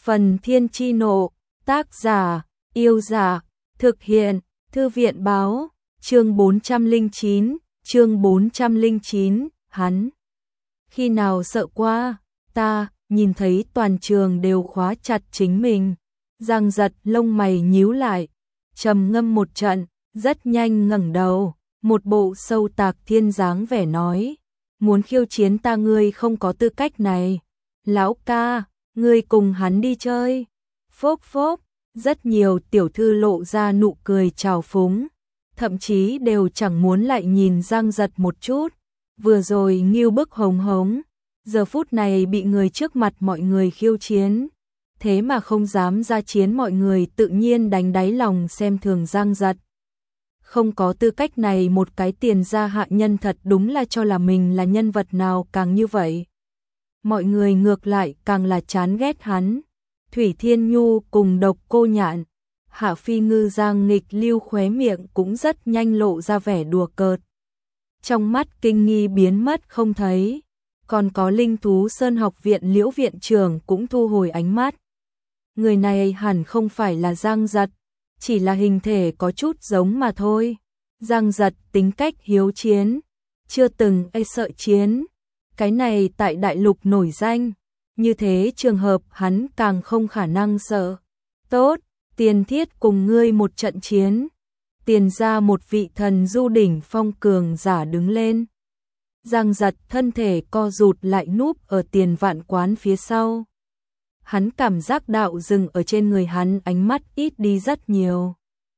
Phần Thiên Chi Nộ, tác giả, Yêu Giả, thực hiện, Thư viện Báo, chương 409, hắn. Khi nào sợ qua, ta, nhìn thấy toàn trường đều khóa chặt chính mình. Giang Giật lông mày nhíu lại, trầm ngâm một trận, rất nhanh ngẩng đầu, một bộ sâu tạc thiên dáng vẻ nói. Muốn khiêu chiến ta ngươi không có tư cách này. Lão ca, ngươi cùng hắn đi chơi. Phốc phốc, rất nhiều tiểu thư lộ ra nụ cười trào phúng, thậm chí đều chẳng muốn lại nhìn Giang Giật một chút. Vừa rồi nghêu bức hống hống, giờ phút này bị người trước mặt mọi người khiêu chiến, thế mà không dám ra chiến, mọi người tự nhiên đánh đáy lòng xem thường Giang Giật. Không có tư cách này, một cái tiền gia hạ nhân thật đúng là cho là mình là nhân vật nào càng như vậy. Mọi người ngược lại càng là chán ghét hắn. Thủy Thiên Nhu cùng Độc Cô Nhạn, Hạ Phi Ngư Giang Nghịch Lưu khóe miệng cũng rất nhanh lộ ra vẻ đùa cợt. Trong mắt kinh nghi biến mất không thấy, còn có Linh Thú Sơn học viện Liễu viện trưởng cũng thu hồi ánh mắt. Người này hẳn không phải là Giang Giật, chỉ là hình thể có chút giống mà thôi. Giang Giật tính cách hiếu chiến, chưa từng sợ chiến, cái này tại đại lục nổi danh, như thế trường hợp hắn càng không khả năng sợ. Tốt, Tiền Thiết cùng ngươi một trận chiến. Tiền ra một vị thần du đỉnh phong cường giả đứng lên. Giang Giật thân thể co rụt lại núp ở Tiền Vạn Quán phía sau. Hắn cảm giác đạo dừng ở trên người hắn, ánh mắt ít đi rất nhiều.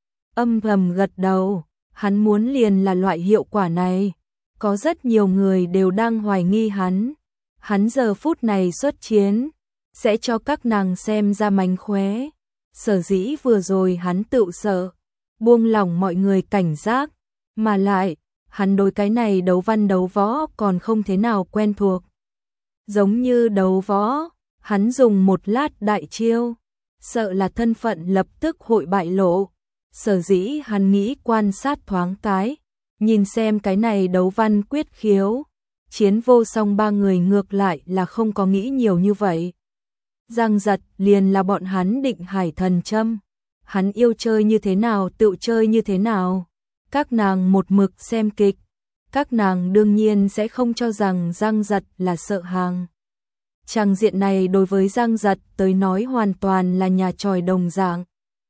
Âm thầm gật đầu, hắn muốn liền là loại hiệu quả này. Có rất nhiều người đều đang hoài nghi hắn. Hắn giờ phút này xuất chiến, sẽ cho các nàng xem ra mánh khóe. Sở dĩ vừa rồi hắn tự sợ, buông lỏng mọi người cảnh giác, mà lại, hắn đối cái này đấu văn đấu võ còn không thế nào quen thuộc. Giống như đấu võ, hắn dùng một lát đại chiêu, sợ là thân phận lập tức hội bại lộ. Sở dĩ hắn nghĩ quan sát thoáng cái, nhìn xem cái này đấu văn quyết khiếu. Chiến vô song ba người ngược lại là không có nghĩ nhiều như vậy. Giang Giật liền là bọn hắn định hải thần châm. Hắn yêu chơi như thế nào tự chơi như thế nào. Các nàng một mực xem kịch, các nàng đương nhiên sẽ không cho rằng Giang Giật là sợ hàng. Tràng diện này đối với Giang Giật tới nói hoàn toàn là nhà tròi đồng dạng.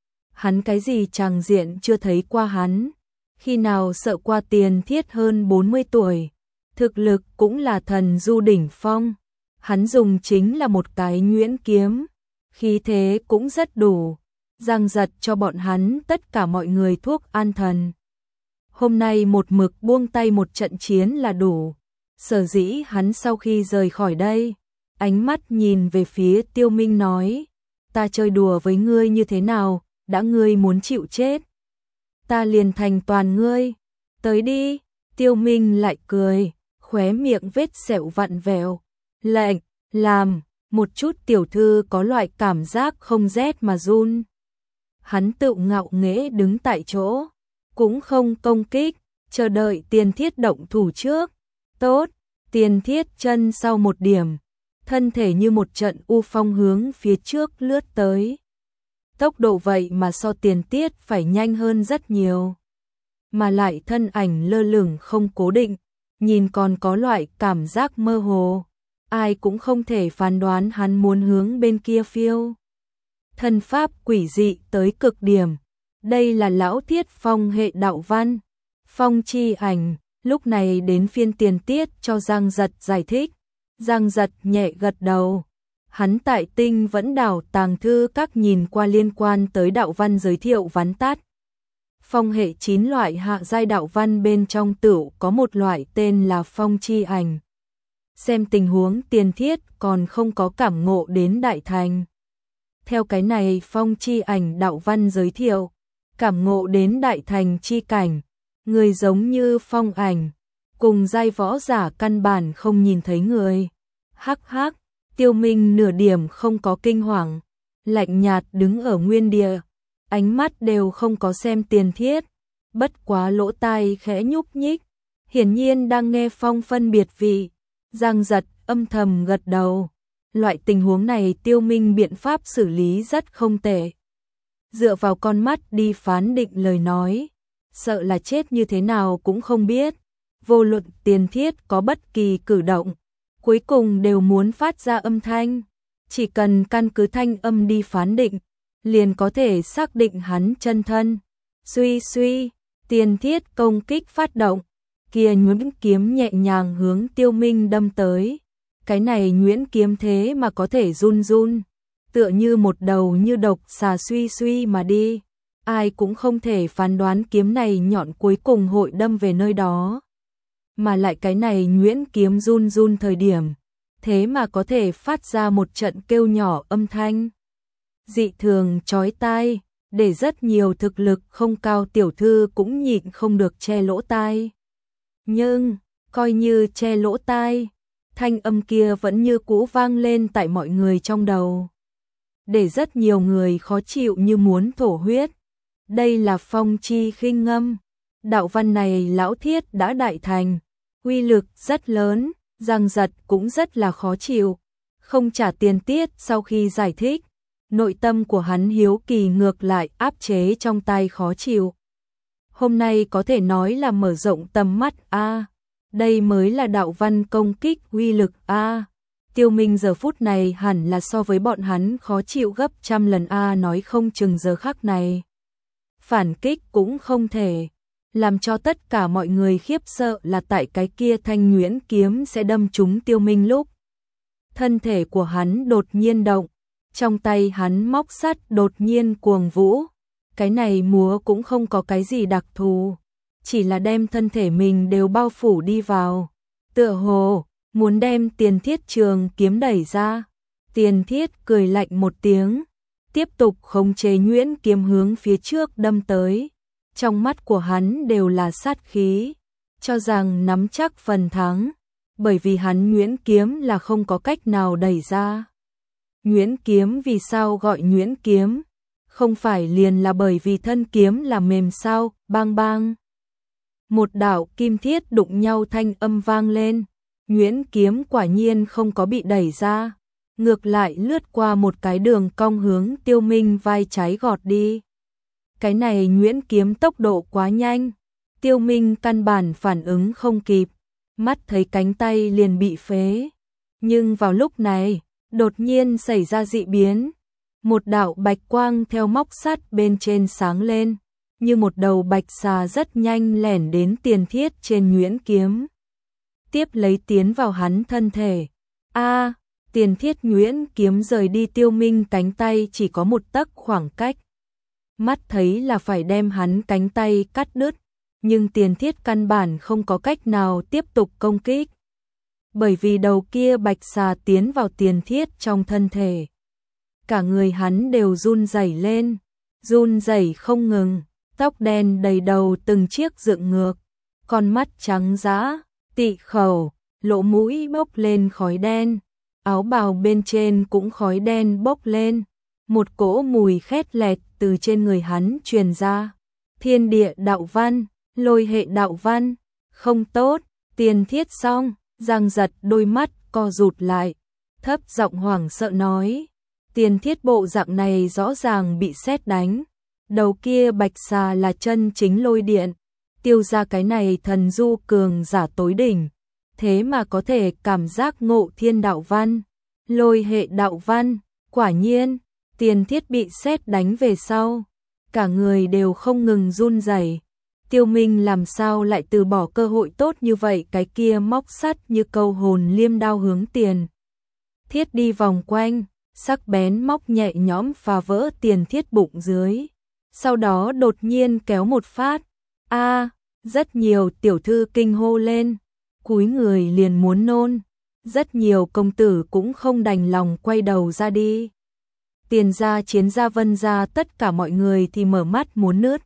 Hắn cái gì tràng diện chưa thấy qua hắn, khi nào sợ qua Tiền Thiết hơn 40 tuổi. Thực lực cũng là thần du đỉnh phong, hắn dùng chính là một cái nhuyễn kiếm, khí thế cũng rất đủ. Giang Giật cho bọn hắn tất cả mọi người thuốc an thần. Hôm nay một mực buông tay một trận chiến là đủ. Sở dĩ hắn sau khi rời khỏi đây, ánh mắt nhìn về phía Tiêu Minh nói, ta chơi đùa với ngươi như thế nào, đã ngươi muốn chịu chết, ta liền thành toàn ngươi, tới đi. Tiêu Minh lại cười, khóe miệng vết sẹo vặn vẹo, lạnh, làm, một chút tiểu thư có loại cảm giác không rét mà run. Hắn tự ngạo nghễ đứng tại chỗ, cũng không công kích, chờ đợi Tiền Thiết động thủ trước. Tốt, Tiền Thiết chân sau một điểm, thân thể như một trận u phong hướng phía trước lướt tới. Tốc độ vậy mà so Tiền Thiết phải nhanh hơn rất nhiều, mà lại thân ảnh lơ lửng không cố định, nhìn còn có loại cảm giác mơ hồ, ai cũng không thể phán đoán hắn muốn hướng bên kia phiêu. Thân pháp quỷ dị tới cực điểm, đây là lão Thiết phong hệ đạo văn, phong chi ảnh. Lúc này đến phiên Tiền Thiết cho Giang Giật giải thích. Giang Giật nhẹ gật đầu, hắn tại Tinh Vẫn Đảo tàng thư các nhìn qua liên quan tới đạo văn giới thiệu vắn tắt. Phong hệ 9 loại hạ giai đạo văn bên trong tửu có một loại tên là phong chi ảnh. Xem tình huống Tiền Thiết còn không có cảm ngộ đến đại thành. Theo cái này phong chi ảnh đạo văn giới thiệu, cảm ngộ đến đại thành chi cảnh, người giống như phong ảnh, cùng giai võ giả căn bản không nhìn thấy người. Hắc hắc, Tiêu Minh nửa điểm không có kinh hoàng, lạnh nhạt đứng ở nguyên địa, ánh mắt đều không có xem Tiền Thiết, bất quá lỗ tai khẽ nhúc nhích, hiển nhiên đang nghe phong phân biệt vị. Giang Giật âm thầm gật đầu, Loại tình huống này Tiêu Minh biện pháp xử lý rất không tệ. Dựa vào con mắt đi phán định lời nói, sợ là chết như thế nào cũng không biết. Vô luận Tiền Thiết có bất kỳ cử động, cuối cùng đều muốn phát ra âm thanh. Chỉ cần căn cứ thanh âm đi phán định, liền có thể xác định hắn chân thân. Suy suy, Tiền Thiết công kích phát động, kia nhuyễn kiếm nhẹ nhàng hướng Tiêu Minh đâm tới. Cái này nhuyễn kiếm thế mà có thể run run, tựa như một đầu như độc xà suy suy mà đi. Ai cũng không thể phán đoán kiếm này nhọn cuối cùng hội đâm về nơi đó. Mà lại cái này nhuyễn kiếm run run thời điểm, thế mà có thể phát ra một trận kêu nhỏ âm thanh. Dị thường chói tai, để rất nhiều thực lực không cao tiểu thư cũng nhịn không được che lỗ tai. Nhưng, coi như che lỗ tai, thanh âm kia vẫn như cũ vang lên tại mọi người trong đầu. Để rất nhiều người khó chịu như muốn thổ huyết. Đây là phong chi khinh ngâm. Đạo văn này lão thiết đã đại thành, uy lực rất lớn, Giang Giật cũng rất là khó chịu. Không trả tiền tiết sau khi giải thích, nội tâm của hắn hiếu kỳ ngược lại áp chế trong tay khó chịu. Hôm nay có thể nói là mở rộng tầm mắt a. Đây mới là đạo văn công kích uy lực a. Tiêu Minh giờ phút này hẳn là so với bọn hắn khó chịu gấp trăm lần a, nói không chừng giờ khắc này. Phản kích cũng không thể. Làm cho tất cả mọi người khiếp sợ là tại cái kia thanh nhuyễn kiếm sẽ đâm trúng Tiêu Minh lúc. Thân thể của hắn đột nhiên động, trong tay hắn móc sắt đột nhiên cuồng vũ. Cái này múa cũng không có cái gì đặc thù, chỉ là đem thân thể mình đều bao phủ đi vào. Tựa hồ muốn đem Tiền Thiết trường kiếm đẩy ra. Tiền Thiết cười lạnh một tiếng, tiếp tục khống chế nhuyễn kiếm hướng phía trước đâm tới. Trong mắt của hắn đều là sát khí, cho rằng nắm chắc phần thắng, bởi vì hắn nhuyễn kiếm là không có cách nào đẩy ra. Nhuyễn kiếm vì sao gọi nhuyễn kiếm? Không phải liền là bởi vì thân kiếm là mềm sao? Bang bang. Một đạo kim thiết đụng nhau thanh âm vang lên, nhuyễn kiếm quả nhiên không có bị đẩy ra, ngược lại lướt qua một cái đường cong hướng Tiêu Minh vai trái gọt đi. Cái này nhuyễn kiếm tốc độ quá nhanh, Tiêu Minh căn bản phản ứng không kịp, mắt thấy cánh tay liền bị phế. Nhưng vào lúc này, đột nhiên xảy ra dị biến, một đạo bạch quang theo móc sắt bên trên sáng lên, như một đầu bạch xà rất nhanh lẻn đến Tiền Thiết trên nhuyễn kiếm, tiếp lấy tiến vào hắn thân thể. A, Tiền Thiết nhuyễn kiếm rời đi Tiêu Minh cánh tay chỉ có một tấc khoảng cách. Mắt thấy là phải đem hắn cánh tay cắt đứt, nhưng Tiền Thiết căn bản không có cách nào tiếp tục công kích. Bởi vì đầu kia bạch xà tiến vào Tiền Thiết trong thân thể. Cả người hắn đều run rẩy lên, run rẩy không ngừng, tóc đen đầy đầu từng chiếc dựng ngược, con mắt trắng dã, tị khẩu, lỗ mũi bốc lên khói đen, áo bào bên trên cũng khói đen bốc lên, một cỗ mùi khét lẹt từ trên người hắn truyền ra. Thiên địa đạo văn, lôi hệ đạo văn, không tốt. Tiền Thiết xong, Giang Giật đôi mắt co rụt lại, thấp giọng hoảng sợ nói, Tiền Thiết bộ dạng này rõ ràng bị sét đánh, đầu kia bạch xà là chân chính lôi điện, tiêu ra cái này thần du cường giả tối đỉnh, thế mà có thể cảm giác ngộ thiên đạo văn, lôi hệ đạo văn. Quả nhiên, Tiền Thiết bị sét đánh về sau, cả người đều không ngừng run rẩy. Tiêu Minh làm sao lại từ bỏ cơ hội tốt như vậy, cái kia móc sắt như câu hồn liêm đao hướng Tiền Thiết đi vòng quanh, sắc bén móc nhẹ nhõm phá vỡ Tiền Thiết bụng dưới, sau đó đột nhiên kéo một phát. A, rất nhiều tiểu thư kinh hô lên, cúi người liền muốn nôn, rất nhiều công tử cũng không đành lòng quay đầu ra đi. Tiền gia, Chiến gia, Vân gia, tất cả mọi người thì mở mắt muốn nứt.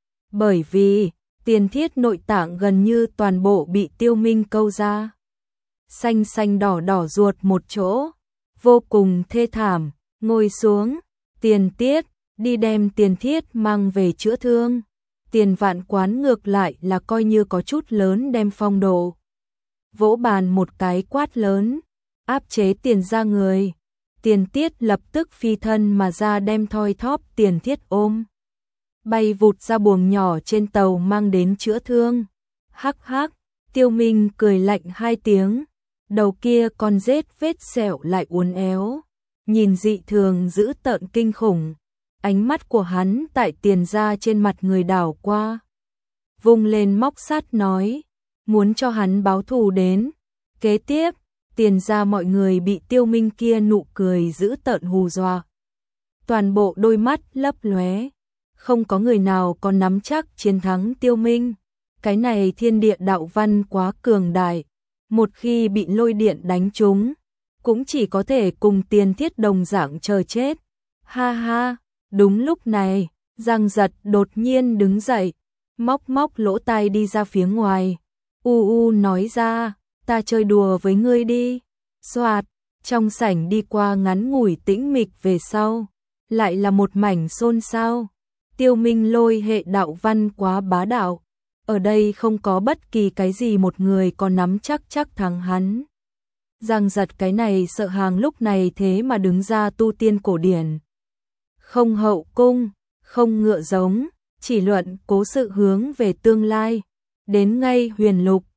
Bởi vì, Tiền Thiết nội tạng gần như toàn bộ bị Tiêu Minh câu ra. Xanh xanh đỏ đỏ ruột một chỗ, vô cùng thê thảm, ngồi xuống, Tiền Tiết, đi đem Tiền Thiết mang về chữa thương. Tiền Vạn Quán ngược lại là coi như có chút lớn đem phong độ. Vỗ bàn một cái quát lớn, áp chế Tiền gia người. Tiền Tiết lập tức phi thân mà ra đem thoi thóp Tiền Thiết ôm. Bay vụt ra buồng nhỏ trên tàu mang đến chữa thương. Hắc hắc, Tiêu Minh cười lạnh hai tiếng. Đầu kia con rết vết sẹo lại uốn éo. Nhìn dị thường dữ tợn kinh khủng. Ánh mắt của hắn tại Tiền gia trên mặt người đảo qua. Vung lên móc sắt nói. Muốn cho hắn báo thù đến. Kế tiếp, Tiền gia mọi người bị Tiêu Minh kia nụ cười dữ tợn hù dọa. Toàn bộ đôi mắt lấp lóe. Không có người nào còn nắm chắc chiến thắng Tiêu Minh. Cái này thiên địa đạo văn quá cường đại. Một khi bị lôi điện đánh trúng, cũng chỉ có thể cùng Tiền Thiết đồng dạng chờ chết. Ha ha, đúng lúc này, Giang Giật đột nhiên đứng dậy, móc lỗ tai đi ra phía ngoài. Nói ra, ta chơi đùa với ngươi đi. Soạt, trong sảnh đi qua ngắn ngủi tĩnh mịch về sau, lại là một mảnh xôn xao. Tiêu Minh lôi hệ đạo văn quá bá đạo. Ở đây không có bất kỳ cái gì một người có nắm chắc thắng hắn. Giang Giật cái này sợ hàng lúc này thế mà đứng ra tu tiên cổ điển. Không hậu cung, không ngựa giống, chỉ luận cố sự hướng về tương lai. Đến ngay huyền lục,